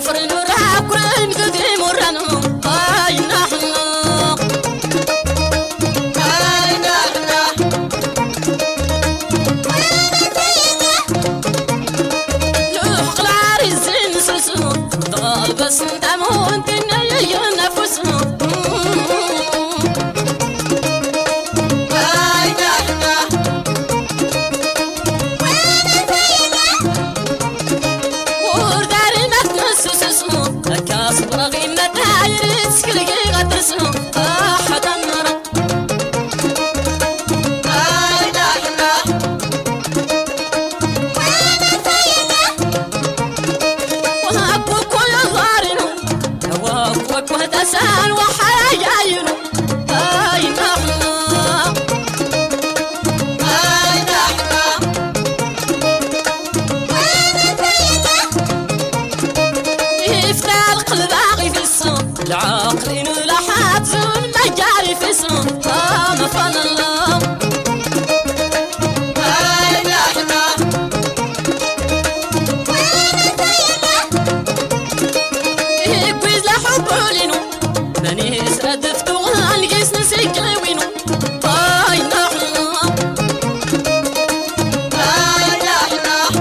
كفر نورا كرين قدي مرانو هاي نحن هاي نحن لوح قلار الزين سلسو ضال بس ندمو انتنا ينفسو وهدسان وحيايرو هاي نحن هاي نحن يفتح القلب باغي في الصوم العقل إنو لحات زون ما جاري في الصوم ما فان الله هاي نحن يكويز لحبه لينو ماني سردفتو غنقيس نسيك لوينو هاي نحن هاي نحن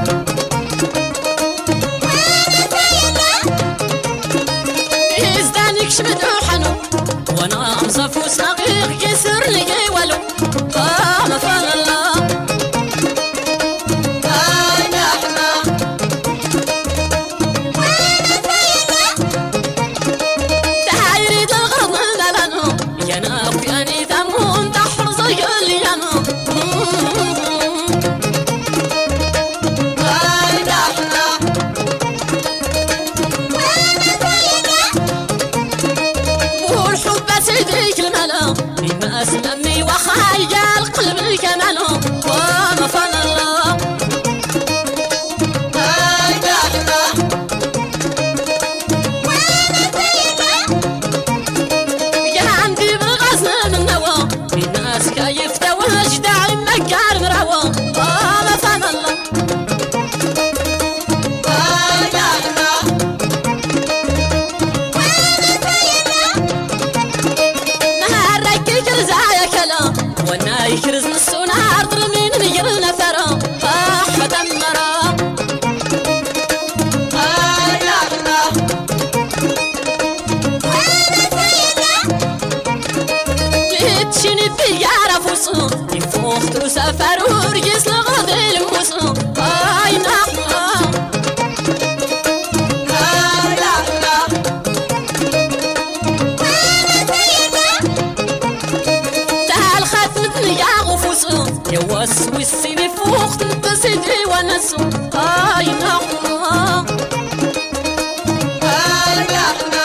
يزدانيك شبدو حنو وانا مصفو صغير كسر لي ولو ما فان الله هاي نحن تحيريد الغرض ملانو يانا وفياني ثمون تحر زي الليانو هاي نحن والحب سيديك الملا مما اسلمني وخايا القلب كمانو وما فان الله هاي نحن يا عندي بالغزل من نوا الناس كيف توهج داعي مكار مراوا ما فان الله هاي نحن نهارك يكرزايا كلام وانا يكرز نصو نهار ضرمين ميرنا فرا دمرا هاي نحن ليتشيني بيارا فوسو يفوختو سفرور يسلغ ذي الموسو هاي نحن هاي نحن تعال ختمتني يا غفوسو يوسوي السيني فوخت نتسيدي ونسو هاي نحن هاي نحن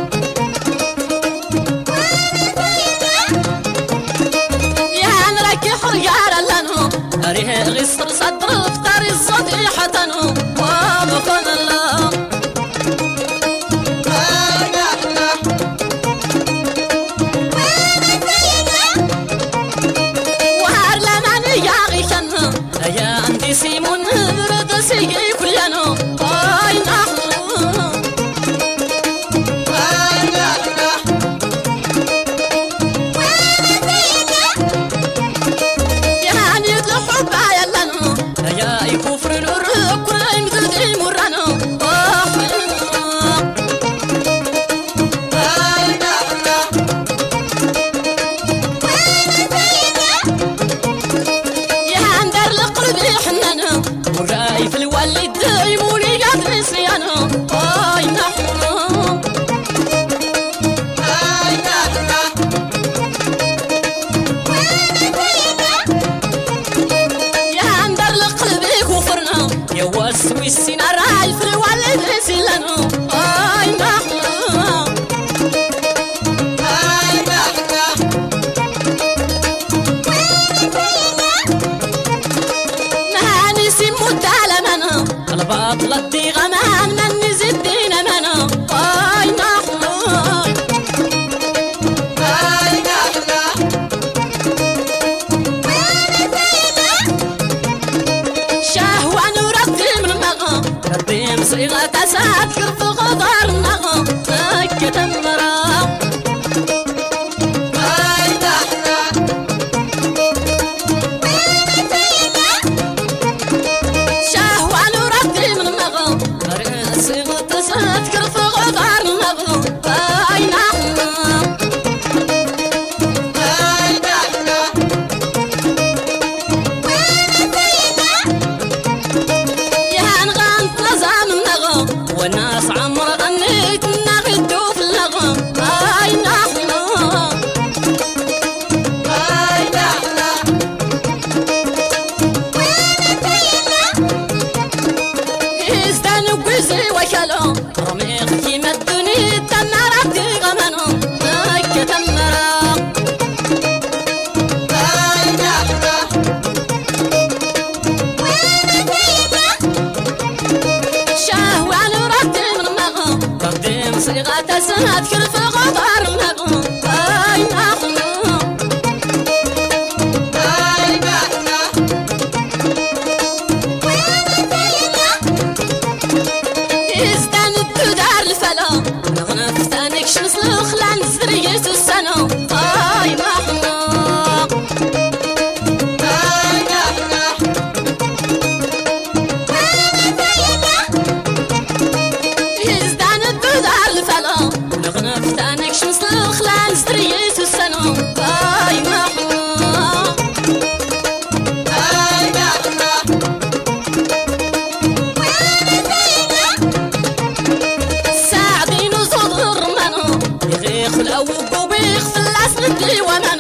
يا نراكي حريارا لانو أريه غصر صدر افتاري الصديحة وما فان الله هاي نحن وهار لماني يا غيشن يا عندي سيمون برد سيجي كليانو هاي نحن هاي نحن يعني الحب عيالانو يا يكفر الورق كرين قدي مرانو هاي نحن يا عندر القلب حنانو وراي في الوالد يمولي قد نسيانو هاي نحن هاي نحن يا عندر القلب كفرنا يا وسوي السينا راي في الوالد نسيانو هاي نحن هاي نحن نهاني سيمو تعلمنا الباطلة غمان من نزدين منا هاي نحن هاي نحن شهوة نرد من مغا رديم صيغة تسعد كرف غضا صيغة سنات كل في غبار نغم هاي نغم هاي نغم يزدان الدودار الفلا نغنى فتانك شمس الخلان زريت السنة هاي نغم ستريت السنة باي محمود باي محمود ساعدين وزود الرمانو يغيخ الأوب وبيخ في الأسل الديوانة